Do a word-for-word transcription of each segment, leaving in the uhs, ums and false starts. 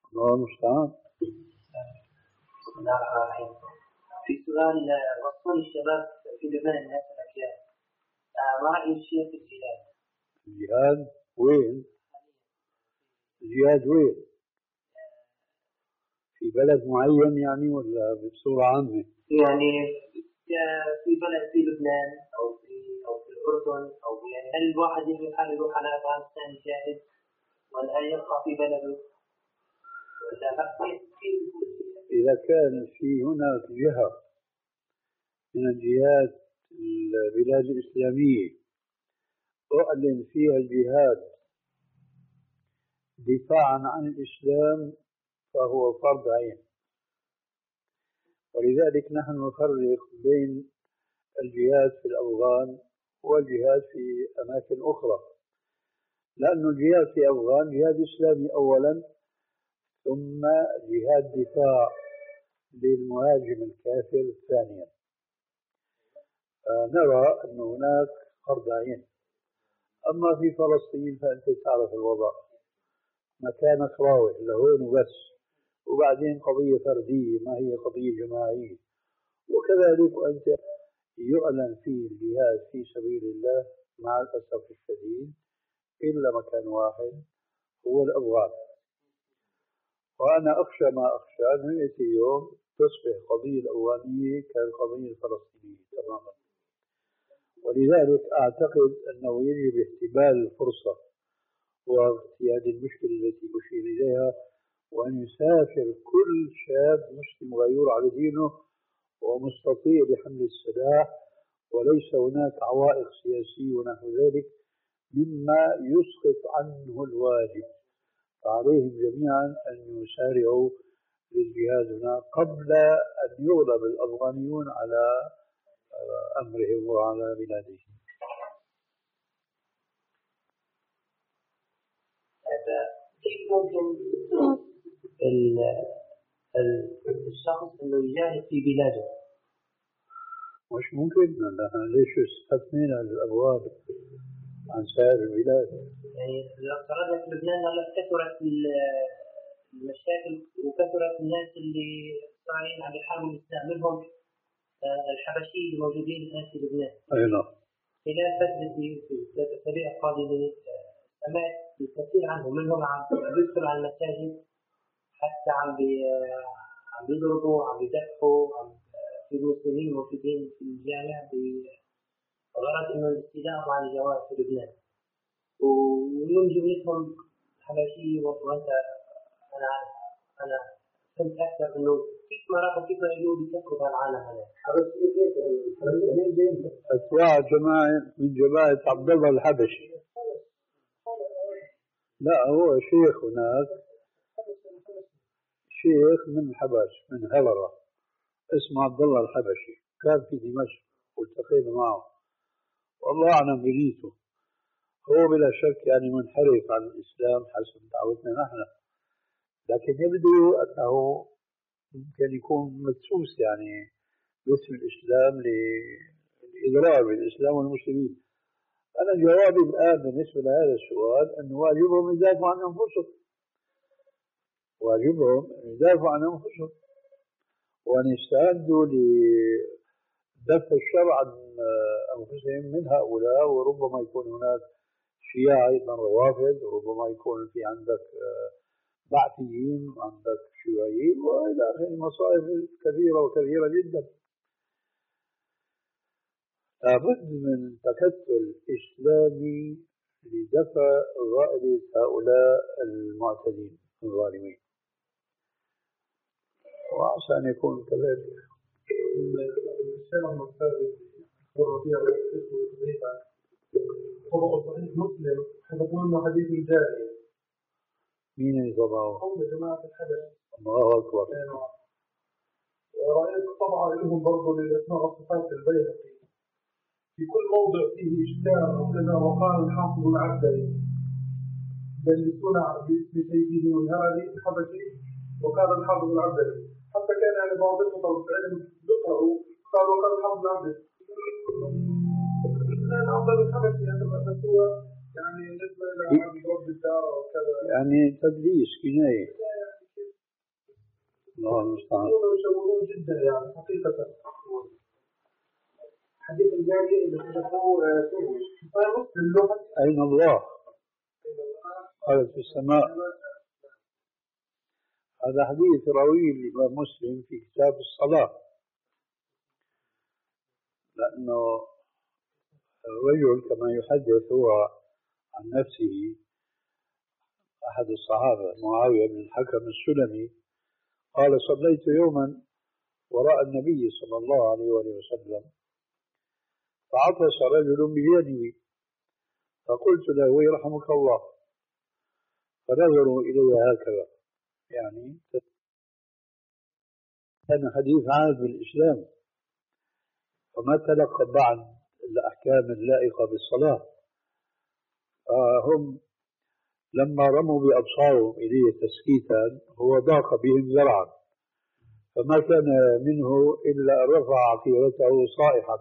الله المستعان. بسم الله الرحمن الرحيم. في سؤال وصول الشباب في لبنان الناس الأشياء، ما رأي الشيخ في الجهاد؟ الجهاد وين؟ الجهاد وين؟ في بلد معين يعني ولا بصورة عامة؟ يعني في بلد في لبنان أو في أو في الأردن أو يعني هل الواحد يجب حاله يروح على أفغانستان يجاهد ولا يبقى في بلده ولا لا؟ إذا كان في هناك جهة من الجهات البلاد الإسلامية أعلن فيها الجهاد دفاعا عن الإسلام فهو فرض عين، ولذلك نحن نفرق بين الجهاد في الأفغان والجهاد في أماكن أخرى، لأن الجهاد في أفغان جهاد إسلامي أولا، ثم جهاد دفاع للمهاجم الكافر ثانيا. نرى أن هناك فرض عين. أما في فلسطين فأنت تعرف الوضع، مكانك راوح لهون وبس، وبعدين قضية فردية ما هي قضية جماعية. وكذلك أنت يعلن فيه الجهاد في سبيل الله مع الأسف الشديد إلا مكان واحد هو الأفغان. وأنا أخشى ما أخشى أنه يأتي يوم تصبح قضية الأفغانية كالقضية الفلسطينية تماما. ولذلك أعتقد أنه يجب احتمال الفرصة واغتيال المشكلة التي أشير إليها، وأن يسافر كل شاب مسلم غيور على دينه ومستطيع لحمل السلاح، وليس هناك عوائق سياسية ونحو ذلك مما يسقط عنه الواجب. فعليهم جميعا أن يسارعوا للجهاد هناك قبل أن يغلب الأفغانيون على أمرهم وعلى بلادهم. كيف ممكن الشخص انه يجاهد في بلاده؟ مش ممكن. ليش استثنينا الأبواب عن سائر البلاد؟ يعني لو افترضنا في لبنان هلا كثرت المشاكل وكثرت الناس اللي صايرين عم يحاولوا الاسلام، منهم الحبشيين الموجودين الان في لبنان. اي نعم. خلال فترة الأسابيع القادمة سمعت الكثير عنهم، منهم عم بيدخلوا على المساجد حتى عم بي عم بيضربوا عم بيذبحوا عم في المسلمين موجودين في الجامع بغرض انه الاستيلاء على الجواز في لبنان، ومن جملتهم حبشي. وانت انا انا فهمت اكثر انه كيف ما راحوا كيف ما يجوا بيسكروا العالم هذا. أتباع جماعة من جماعة عبد الله الحبشي. لا هو شيخ هناك، شيخ من الحبش من هلرة اسمه عبد الله الحبشي، كان في دمشق والتقينا معه والله أعلم بنيته. هو بلا شك يعني منحرف عن الإسلام حسب دعوتنا نحن، لكن يبدو أنه يمكن يكون مدسوس يعني باسم الإسلام للإضرار بالإسلام والمسلمين. أنا جوابي الآن بالنسبة لهذا السؤال أنه واجبهم يدافعوا عن أنفسهم، واجبهم يدافعوا عن أنفسهم وأن يستعدوا لدفع الشر عن أنفسهم من هؤلاء. وربما يكون هناك شيعة أيضا روافض، وربما يكون في عندك بعثيين وعندك شيوعيين وإلى آخره، مصائب كثيرة وكثيرة جدا. لابد من تكتل إسلامي لدفع غائبة هؤلاء المعتدين الظالمين، وعسى أن يكون كذلك. الشيخ المستاذ الربيع طبعا صحيح مسلم حدثوا لنا حديث الجارية. مين اللي طبعه؟ هم جماعة الحدث. الله أكبر. ورأيت طبعا لهم برضو للأسماء والصفات البيهقي في كل موضع فيه إشكال وكذا. وقال الحافظ العبدري دلسون باسم سيدهم الهرمي الحبشي، وقال الحافظ العبدري حتى كان يعني بعض الطلبة العلم ذكروا قال وقال الحافظ العبدري كان أفضل الحبشي هذا هو يعني بالنسبة إلى رب الدار وكذا، يعني تدليس كناية. يكونوا يشوهون جدا يعني حقيقة. حديث الجارية اللي كتبوه سوي في اللغة أين الله؟ قال في السماء. هذا حديث رويه الإمام مسلم في كتاب الصلاة، لأنه الرجل كما يحدث هو عن نفسه أحد الصحابة معاوية بن الحكم السلمي قال: صليت يوما وراء النبي صلى الله عليه وسلم فعطس رجل بجانبي فقلت له: يرحمك الله. فنظروا إلي هكذا، يعني كان حديث عهد بالإسلام وما تلقى بعد الأحكام اللائقة بالصلاة. فهم لما رموا بأبصارهم إليه تسكيتا هو ضاق بهم ذرعا، فما كان منه إلا أن رفع عقيرته صائحا: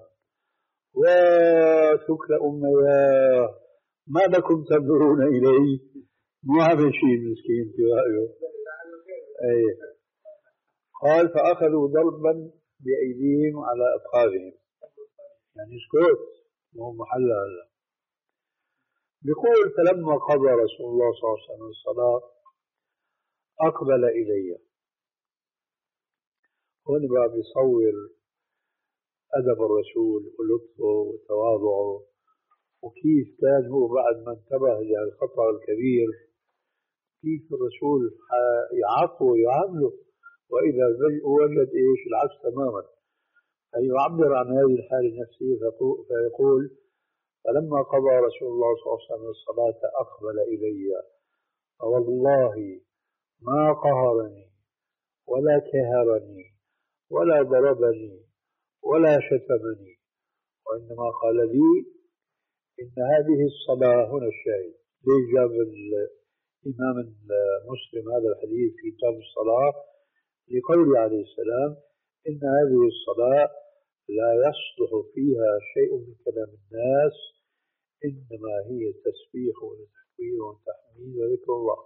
وثكل أمياه ما لكم تنظرون إليه؟ مو هذا شيء مسكين في رأيه. أي. قال: فأخذوا ضربا بأيديهم على أفخاذهم، يعني اسكت مو محل هذا. بيقول: فلما قضى رسول الله صلى الله عليه وسلم الصلاة أقبل إلي. هون بقى بيصور أدب الرسول ولطفه وتواضعه، وكيف كان هو بعد ما انتبه للخطأ الكبير كيف الرسول يعاقبه ويعامله، وإذا وجد إيش العكس تماما. فيعبر عن هذه الحالة النفسية فيقول: فلما قضى رسول الله صلى الله عليه وسلم الصلاة أقبل إلي فوالله ما قهرني ولا كهرني ولا ضربني ولا شتمني، وإنما قال لي: إن هذه الصلاة. هنا الشاهد ليش جاب الإمام مسلم هذا الحديث في كتاب الصلاة؟ لقوله عليه السلام: إن هذه الصلاة لا يصلح فيها شيء من كلام الناس، إنما هي تسبيح وتكبير وتحميد وذكر الله.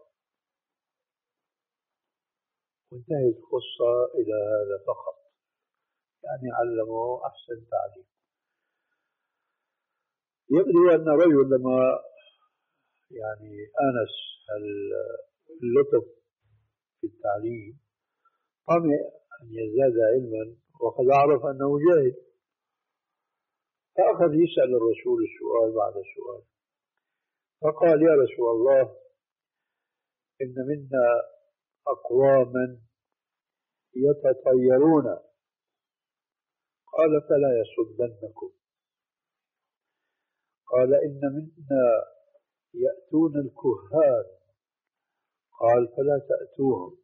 وانتهت القصة إلى هذا فقط، يعني علموا أحسن تعليم. يبدو أن رجل لما يعني آنس اللطف في التعليم طمع أن يزداد علما وقد عرف أنه جاهل، فأخذ يسأل الرسول السؤال بعد السؤال، فقال: يا رسول الله، إن منا أقواما يتطيرون. قال: فلا يصدنكم. قال: إن منا يأتون الكهان. قال: فلا تأتوهم.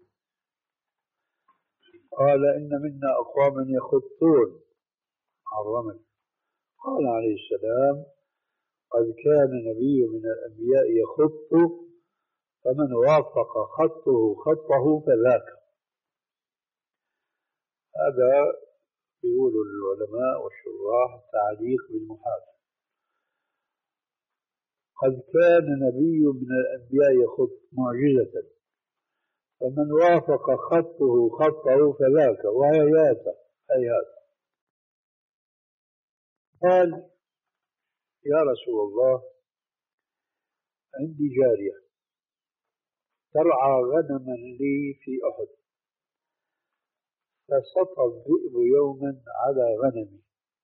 قال: إن منا أقواما يخطون على الرمل. قال عليه السلام: قد كان نبي من الأنبياء يخط، فمن وافق خطه خطه فذاك. هذا بيقول العلماء والشراح تعليق بالمحاذاة. قد كان نبي من الأنبياء يخط معجزة، فمن وافق خطه خطه فذاك وهيات هيات. قال: يا رسول الله، عندي جارية ترعى غنما لي في أحد، فسطى الذئب يوما على غنمي،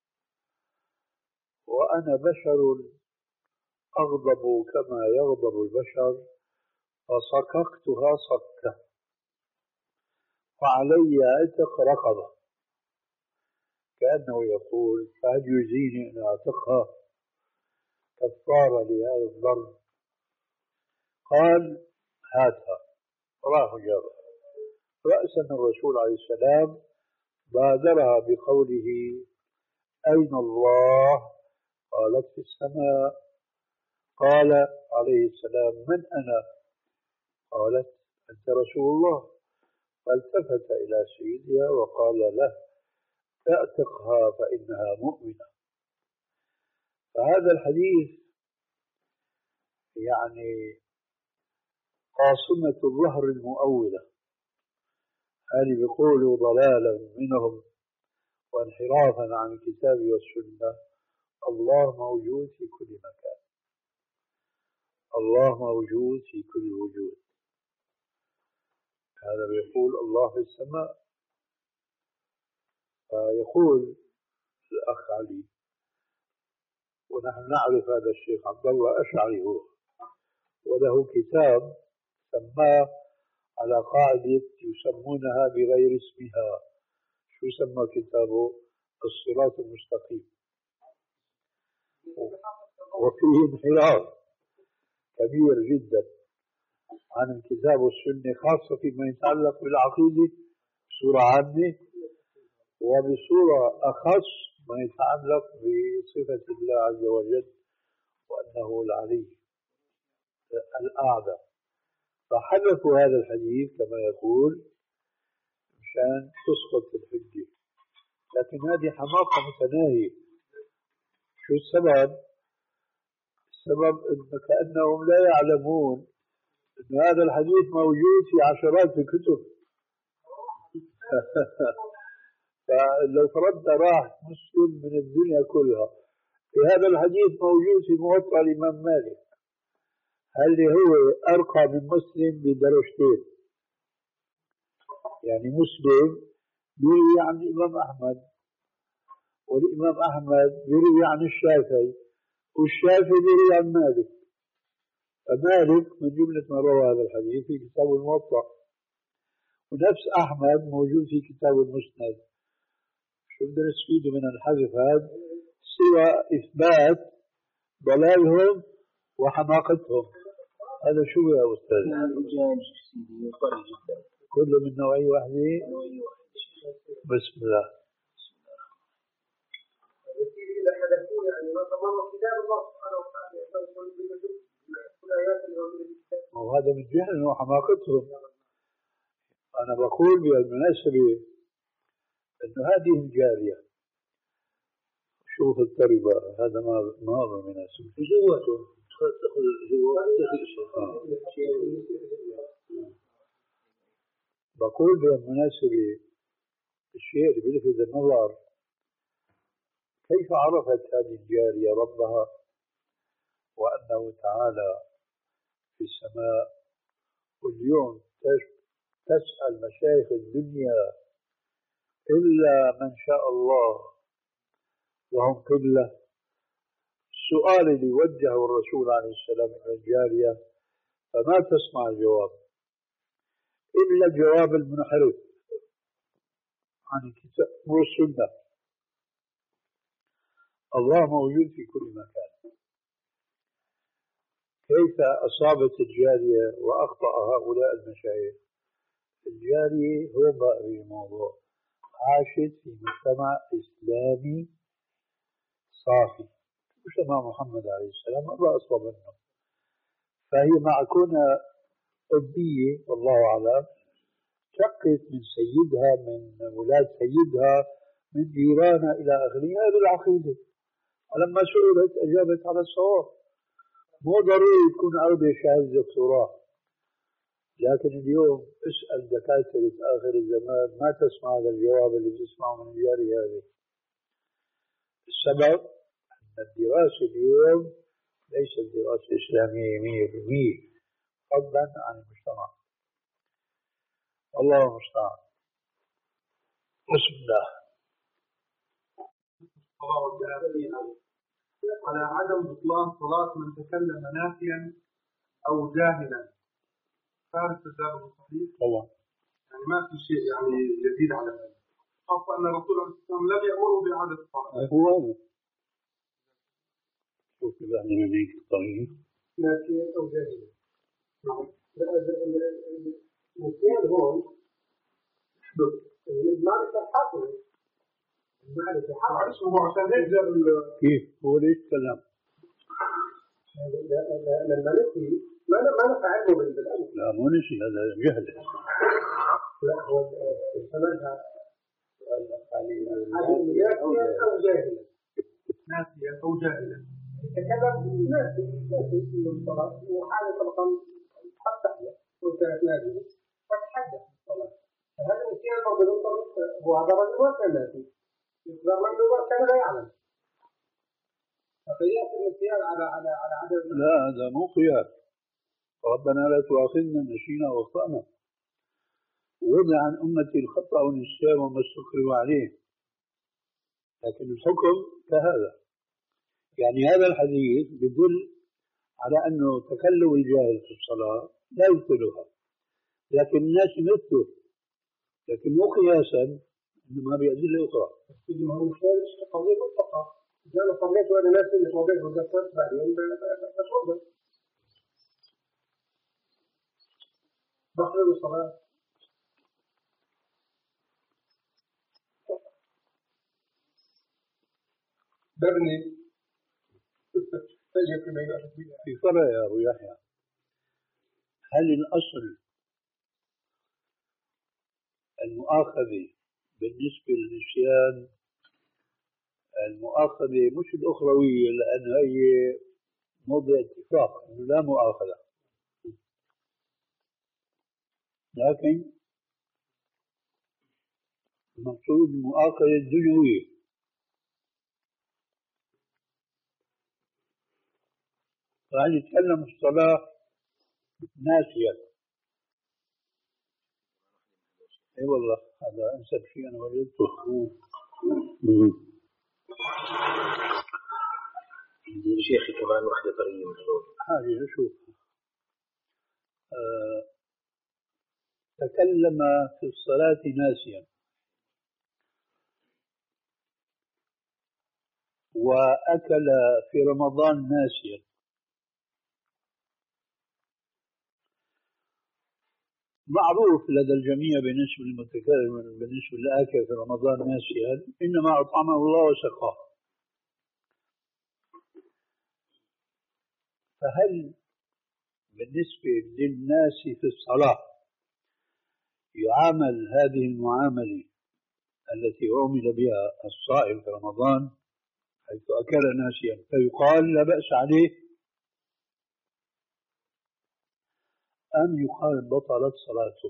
وأنا بشر أغضب كما يغضب البشر، فصككتها صكة، وعلي عتق رقبة، كأنه يقول: فهل يجزيني أن أعتقها كفارة لهذا الضرب؟ قال: هاتها. راه جابها. رأسا الرسول عليه السلام بادرها بقوله: أين الله؟ قالت: في السماء. قال عليه السلام: من أنا؟ قالت: أنت رسول الله. فالتفت إلى سيدها وقال له: اعتقها فإنها مؤمنة. فهذا الحديث يعني قاصمة الظهر المؤولة هل بيقولوا ضلالا منهم وانحرافا عن الكتاب والسنة. الله موجود في كل مكان، الله موجود في كل وجود. هذا بيقول الله في السماء. فيقول الأخ علي، ونحن نعرف هذا الشيخ عبد الله أشعري هو، وله كتاب سماه على قاعدة يسمونها بغير اسمها. شو سمى كتابه؟ الصراط المستقيم. وفيه انحراف كبير جدا عن الكتاب والسنة، خاصة فيما يتعلق بالعقيدة بصورة عامة، وبصورة أخص ما يتعلق بصفة الله عز وجل وأنه العلي الأعلى. فحذفوا هذا الحديث كما يقول مشان تسقط الحجة، لكن هذه حماقة متناهية. شو السبب؟ السبب إن كأنهم لا يعلمون أن هذا الحديث موجود في عشرات الكتب. فلو فرضنا راح مسلم من الدنيا كلها في هذا الحديث موجود في موطأ الإمام مالك، هل هو أرقى من مسلم بدرجتين؟ يعني مسلم بيروي عن الإمام أحمد، والإمام أحمد بيروي عن الشافعي، والشافعي بيروي عن مالك. فمالك من جملة ما روى هذا الحديث في كتاب الموطأ، ونفس أحمد موجود في كتاب المسند. شو بدنا نستفيد من الحذف هذا سوى إثبات ضلالهم وحماقتهم؟ هذا شو يا أستاذ؟ كله من نوعية واحدة. بسم الله. إذا حدثوا يعني ما تمر كتاب الله سبحانه وتعالى وهذا من جهل وحماقتهم. أنا بقول بالمناسبة إنه هذه الجارية، شوف التربة، هذا ما ما هو مناسب. جواته تدخل جوا داخل بقول بالمناسبة الشيء اللي بيلفت النظر، كيف عرفت هذه الجارية ربها وأنه تعالى في السماء؟ واليوم تسأل مشايخ الدنيا إلا من شاء الله وهم قلة. السؤال اللي وجهه الرسول عليه السلام إلى الجارية فما تسمع الجواب إلا الجواب المنحرف عن الكتاب والسنة. الله موجود في كل مكان. كيف أصابت الجارية وأخطأ هؤلاء المشايخ؟ الجارية هو بقى الموضوع، عاشت في مجتمع إسلامي صافي، مجتمع محمد عليه السلام الله أصلا منه. فهي مع كونها أبية والله أعلم شقت من سيدها، من ولاد سيدها، من جيرانها إلى آخره. هذه العقيدة. ولما سئلت أجابت على الصواب. مو ضروري تكون عربية شهادة دكتوراه، لكن اليوم اسأل دكاترة آخر الزمان ما تسمع هذا الجواب اللي بتسمعه من الجارية هذه. السبب أن الدراسة اليوم ليست دراسة إسلامية مية بالمية، فضلا عن المجتمع. الله المستعان. بسم الله. على عدم بطلان صلاة من تكلم ناسيا أو جاهلا خارج التجارب الصحيح. طبعا. يعني ما في شيء يعني جديد على ذلك، خاصة أن الرسول عليه الصلاة والسلام لم يأمره بإعادة الصلاة. هو هذا. شوف يعني هذيك الطريقة. ناسيا أو جاهلا. نعم. النسيان هون يحدث. المعرفة حاصلة. المعرفة حاصلة. هو عشان هيك جاب كيف؟ هو ليش كلام؟ لما نسي ما ما نفع علمه بالأمر. لا مو نسي، هذا جهل. لا هو سمعها ناسيا أو جاهلا. ناسيا أو جاهلا. يتكلم ناسي ناسي في الصلاة وحالة طبعا قد تحدث وكانت نازلة فتحدث الصلاة. فهذا النسيان وهذا رجل وكان ناسي إذا من كان لا يعلم فقياس النسيان على على على عدم لا هذا مو قياس. ربنا لا تؤاخذنا إن نسينا واخطأنا، وضع عن أمتي الخطأ والنسيان وما استكرهوا عليه، لكن الحكم كهذا. يعني هذا الحديث يدل على أنه تكلم الجاهل في الصلاة لا يبطلها، لكن الناس مثله، لكن مو قياسا إنما بأدلة أخرى. ما هو مش قضية مطلقة. إذا أنا صليت وأنا ناسي اللي صليت وذكرت بعدين بتوضأ بخرج الصلاة. ببني في فرع يا أبو يحيى، هل الأصل المؤاخذة بالنسبة للنسيان المؤاخذة مش الأخروية، لأن هي موضع اتفاق إنه لا مؤاخذة، لكن المقصود المؤاخذة الدنيوية. فهل يتكلم الصلاة ناسيا؟ اي والله هذا انسب شيء انا وجدته. شيخي كمان وحدة طرية مجنون هذه اشوف آه تكلم في الصلاة ناسيا وأكل في رمضان ناسيا، معروف لدى الجميع بالنسبة للمتكلم بالنسبة للآكل في رمضان ناسيا إنما أطعمه الله وسقاه. فهل بالنسبة للناس في الصلاة يعامل هذه المعاملة التي عمل بها الصائم في رمضان حيث أكل ناسيا فيقال لا بأس عليه، أم يقال بطلت صلاته؟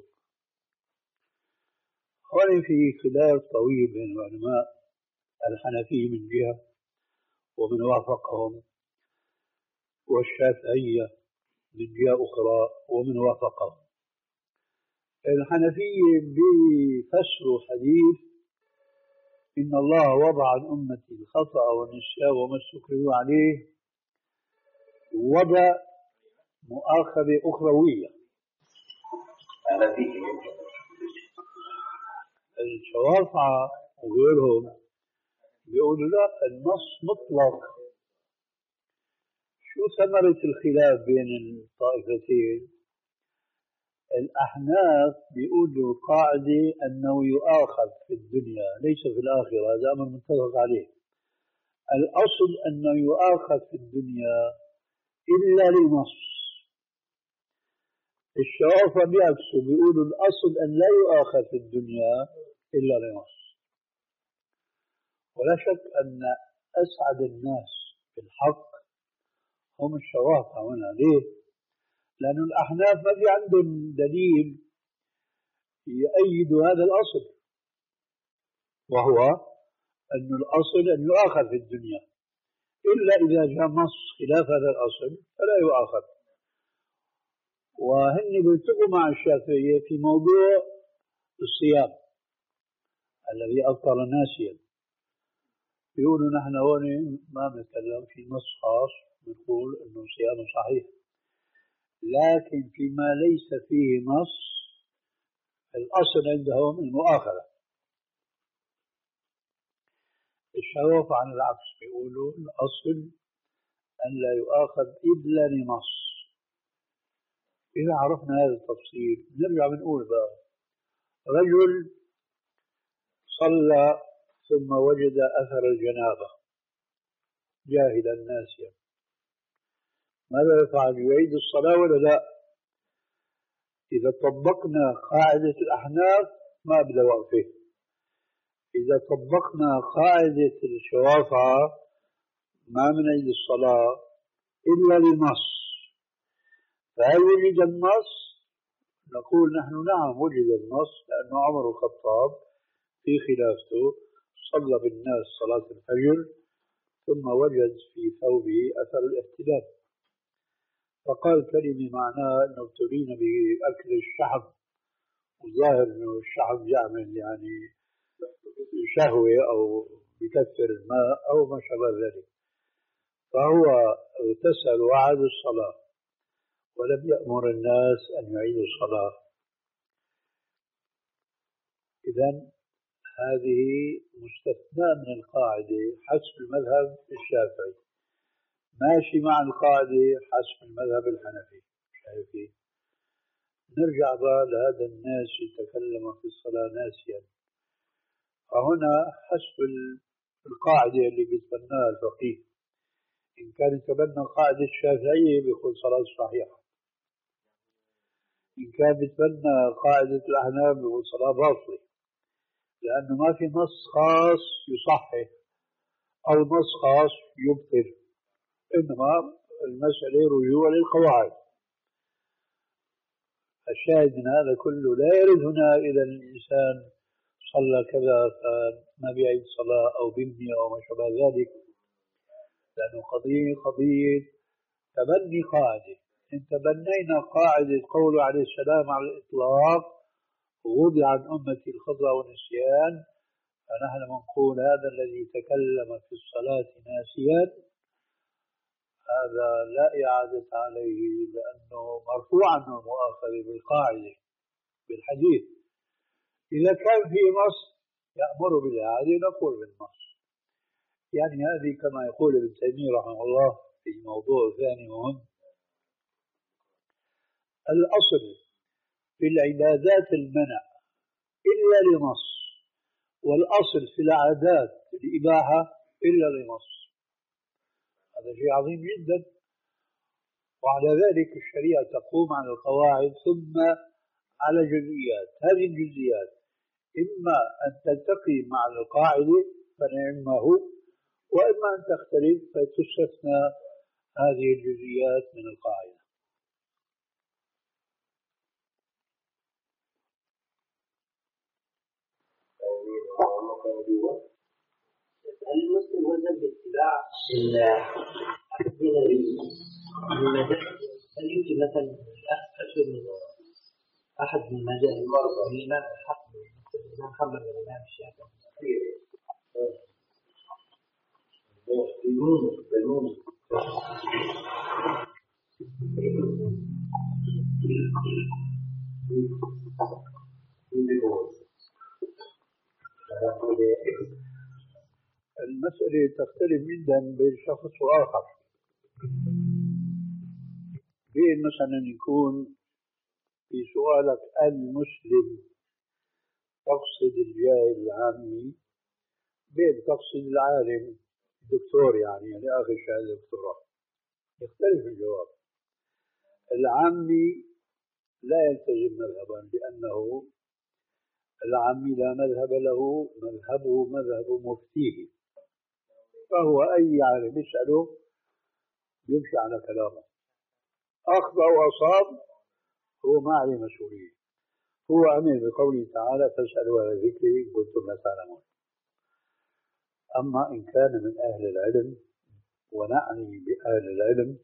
هنا في خلاف طويل بين العلماء الحنفية من جهة ومن وافقهم، والشافعية من جهة أخرى ومن وافقهم. الحنفية بفسروا حديث إن الله وضع عن أمتي الخطأ والنسيان وما استكرهوا عليه، وضع مؤاخذة أخروية. الشوافعة وغيرهم بيقولوا لا، النص مطلق. شو ثمرة الخلاف بين الطائفتين؟ الأحناف بيقولوا القاعدة أنه يؤاخذ في الدنيا ليس في الآخرة، هذا أمر متفق عليه. الأصل أنه يؤاخذ في الدنيا إلا لنص. الشوافع بيعكسوا بيقولوا الأصل أن لا يؤاخذ في الدنيا إلا لنص. ولا شك أن أسعد الناس في الحق هم الشوافع هنا. ليه؟ لأن الأحناف ما في عندهم دليل يؤيد هذا الأصل، وهو أن الأصل أن يؤاخذ في الدنيا، إلا إذا جاء نص خلاف هذا الأصل فلا يؤاخذ. وهن بيلتقوا مع الشافعية في موضوع الصيام الذي أفطر ناسيا، يقولوا نحن هون ما نتكلم في نص خاص نقول أنه صيام صحيح، لكن فيما ليس فيه نص الأصل عندهم المؤاخذة. الشوافع عن العكس بيقولوا الأصل أن لا يؤاخذ إلا لنص. إذا عرفنا هذا التفصيل نرجع بنقول بقى رجل صلى ثم وجد أثر الجنابة جاهلا ناسيا، ماذا يفعل؟ يعيد الصلاة ولا لا؟ إذا طبقنا قاعدة الأحناف ما بدا وقفه، إذا طبقنا قاعدة الشوافع ما بنعيد الصلاة إلا للنص. فهل وجد النص؟ نقول نحن نعم وجد النص، لأنه عمر الخطاب في خلافته صلى بالناس صلاة الفجر ثم وجد في ثوبه أثر الاحتلام، فقال كلمة معناها أنه ابتلينا بأكل الشحم، والظاهر أنه الشحم يعمل يعني شهوة أو بكثر الماء أو ما شابه ذلك، فهو اغتسل وعاد الصلاة ولم يأمر الناس أن يعيدوا الصلاة. إذن هذه مستثناء من القاعدة حسب المذهب الشافعي، ماشي مع القاعدة حسب المذهب الحنفي. شايفين؟ نرجع بقى لهذا الناس يتكلم في الصلاة ناسيا، فهنا حسب القاعدة اللي بيتبناها الفقيه، إن كان يتبنى القاعدة الشافعية بيقول صلاة صحيحة، إن كان يتبنى قاعدة الأحناف بيقول صلاة باطلة، لأنه ما في نص خاص يصحح أو نص خاص يبطل، إنما المسألة رجوع للقواعد. الشاهد من هذا كله لا يرد هنا إذا الإنسان صلى كذا فما بيعيد صلاة أو بيبني أو ما شابه ذلك، لأنه قضية قضية تبني قاعدة. إن تبنينا قاعدة قوله عليه السلام على الإطلاق وضع عن أمتي الخطأ والنسيان، فنحن نقول هذا الذي تكلم في الصلاة ناسيا هذا لا إعادة عليه، لأنه مرفوع عنه المؤاخذة بالقاعدة بالحديث. إذا كان في نص يأمر بالإعادة نقول بالنص. يعني هذه كما يقول ابن تيمية رحمه الله في موضوع ثاني مهم، الأصل في العبادات المنع إلا لنص، والأصل في العادات الإباحة إلا لنص. هذا شيء عظيم جدا، وعلى ذلك الشريعة تقوم على القواعد ثم على جزئيات. هذه الجزئيات إما أن تلتقي مع القاعدة فنعمه، وإما أن تختلف فتستثنى هذه الجزئيات من القاعدة. هل المسلم ملزم باتباع أحد من المذاهب؟ هل يمكن مثلا أشهر من أحد من المذاهب الإمام الحق مثل الإمام محمد والإمام الشافعي؟ المسألة تختلف جدا بين شخص وآخر. بين مثلا يكون في سؤالك المسلم تقصد الجاهل العامي، بين تقصد العالم الدكتور يعني يعني آخر شهادة دكتوراه، يختلف الجواب. العامي لا يلتزم مذهبا لأنه العامي لا مذهب له، مذهبه مذهب مفتيه، فهو أي عالم يسأله يمشي على كلامه، أخطأ وأصاب هو ما عليه مسؤولية، هو أمين بقوله تعالى فاسألوا أهل الذكر إن كنتم لا تعلمون. أما إن كان من أهل العلم، ونعني بأهل العلم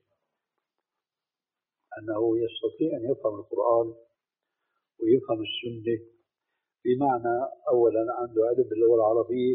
أنه يستطيع أن يفهم القرآن ويفهم السنة، بمعنى أولا عنده علم باللغة العربية،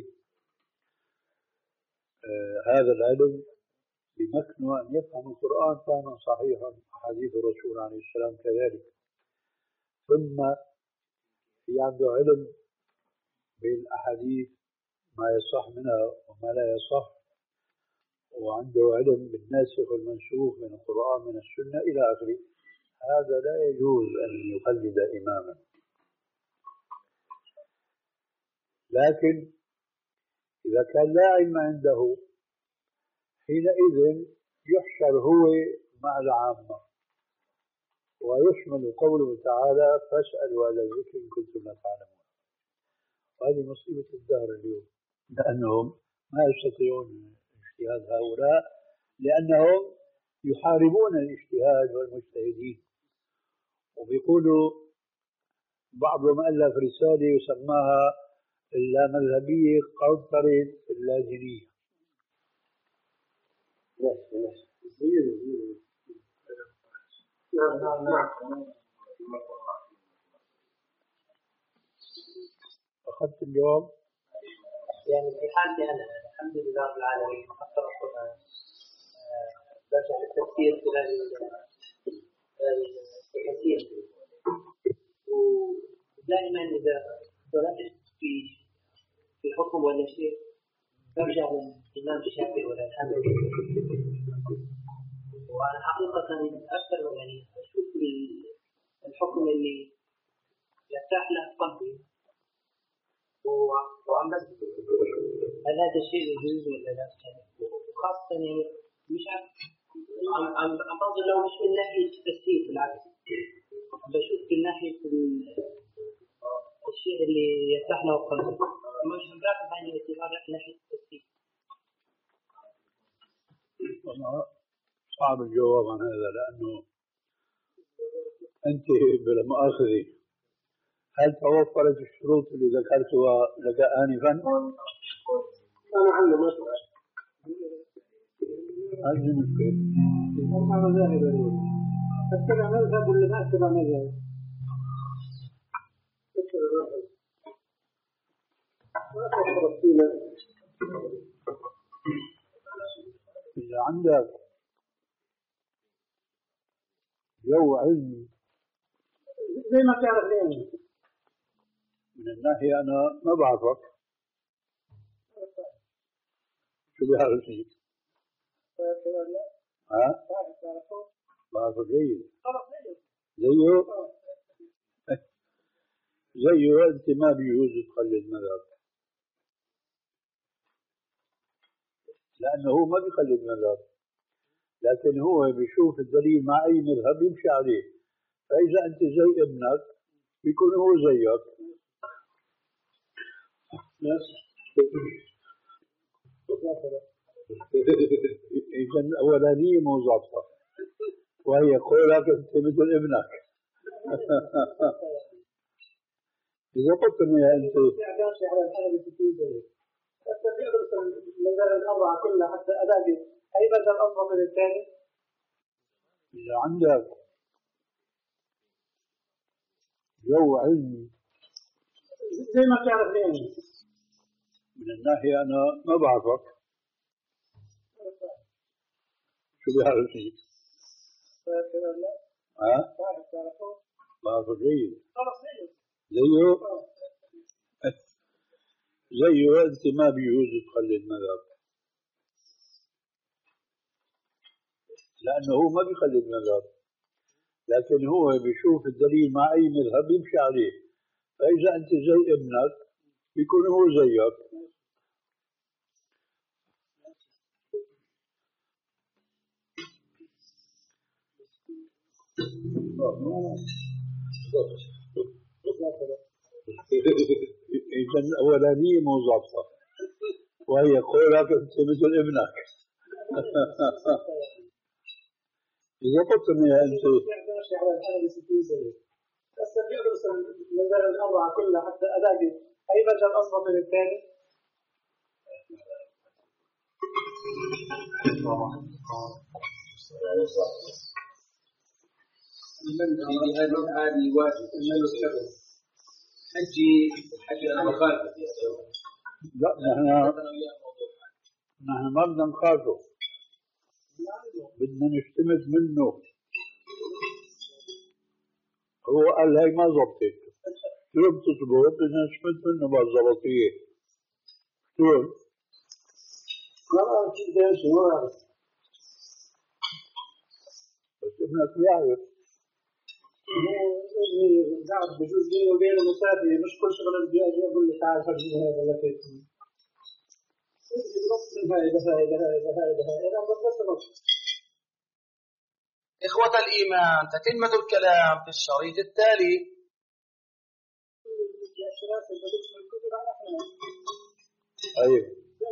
آه هذا العلم بمكنه أن يفهم القرآن فهما صحيحا، حديث الرسول عليه السلام كذلك. ثم في عنده علم بالأحاديث ما يصح منها وما لا يصح، وعنده علم بالناسخ والمنسوخ من القرآن من السنة إلى آخره. هذا لا يجوز أن يقلد إماما، لكن إذا كان لا علم عنده حينئذ يحشر هو مع العامة، ويشمل قوله تعالى فاسألوا أهل الذكر إن كنتم لا تعلمون. وهذه مصيبة الدهر اليوم، لأنهم ما يستطيعون اجتهاد هؤلاء، لأنهم يحاربون الاجتهاد والمجتهدين. وبيقولوا بعضهم ألف رسالة يسماها اللامذهبية قنطرة اللازمية. نعم نعم نعم. أخذت الجواب؟ يعني في حالتي أنا الحمد لله رب العالمين أكثر القرآن برجع للتفسير خلال التفسير، ودائما إذا ضلعت في في حكم ولا شيء برجع للإمام الشافعي ولا الحنبلي. وأنا حقيقة أكثر يعني أشوف الحكم اللي يرتاح له قلبي وعم بس هل هذا الشيء يجوز ولا لا؟ وخاصة يعني مش عارف عم عم عم بنظر لو مش من ناحية التفسير بالعكس، عم بشوف من ناحية الشيء اللي يرتاح له قلبي، مش عم براقب عن الاعتبار من ناحية التفسير. والله صعب الجواب عن هذا، لأنه أنت بلا مؤاخذة هل توفرت الشروط اللي ذكرتها لك آنفا؟ أنا عندي مسألة. هذه المشكلة. أنا مذاهب الأولى. أتبع مذهب ولا ما أتبع مذهب؟ إذا عندك جو علمي زي ما تعرف اليوم من الناحية أنا ما بعرفك، شو بيعرفني؟ ها؟ بعرفه جيد. زيه؟ زيه أنت ما بيجوز تقلد مذهب، لأنه هو ما بيقلد مذهب، لكن هو بيشوف الدليل مع أي مذهب يمشي عليه، فإذا أنت زي ابنك بيكون هو زيك. إذا الأولانية مو ظابطة، وهي قولك أنت مثل ابنك. إذا قلت يا أنت حتى بيدرس المذاهب الأربعة كلها حتى ألاقي أي بدل أضبط من الثاني. إذا عندك جو علمي زي ما تعرف اليوم من الناحية أنا ما بعرفك، شو بيعرفني؟ ها؟ بعرفه جيد. زيه؟ زيه أنت ما بيجوز تقلد مذهب، لأنه هو ما بيقلد مذهب، لكن هو بيشوف الدليل مع أي مذهب يمشي عليه، فإذا أنت زي ابنك بيكون هو زيك. إذا الأولانية مو ظابطة، وهي قولك أنت مثل ابنك. إذا قلت يا أنت بس بيدرس المذاهب الأربعة كلها حتى ألاقي أي بدل أضبط من الثاني. هذه هذه واجب حجي حجي أنا بخالف. لا نحن نحن ما بدنا نخالفه، بدنا نشتمت منه. هو قال هاي ما زبطت، شو بتزبط؟ بدنا نشتمت منه ما زبطيه. شو؟ ما بعرف كيف يمشي، ما بعرف. بس ابنك بيعرف. قاعد بجوز بيني وبينه مسافة، مش كل شغله بدي أجي أقول له تعال فرجي هذا ولا كيف. إخوة الإيمان، تتمة الكلام في الشريط التالي. أيوه.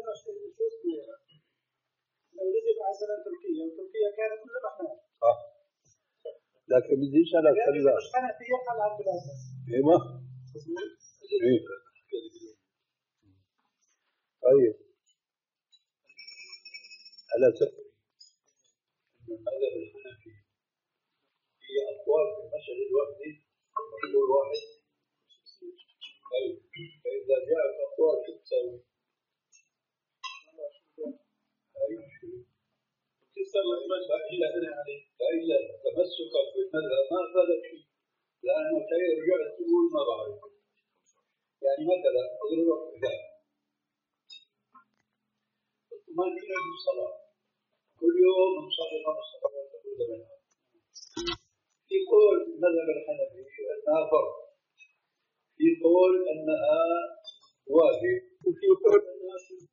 لو رجع مثلا تركيا، وتركيا كانت كلها أحناف. آه. لكن بدي أسألك هلا. مش حنفية على البلاد. إيوه. إيه. طيب ألا تدري أن المذهب الحنفي في أقوال في المسألة الواحدة مقول واحد. طيب فإذا جاءت أقوال تساوي أي شيء تساوي المذهب إلى هنا عليه فإلا تمسكا بالمذهب ما فادت شيء لأنه سيرجع تقول ما بعرف. يعني مثلا أضرب مثال الطمأنينة في الصلاة كل يوم نصلي خمس صلوات تقول منها في قول المذهب الحنفي أنها فرض في قول أنها واجب وفي قول أنها سنة.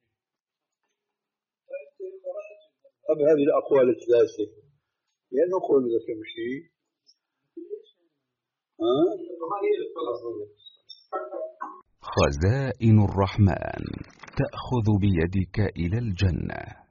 طب هذه الأقوال الثلاثة يعني نقول لك شيء ها خزائن الرحمن تأخذ بيدك إلى الجنة.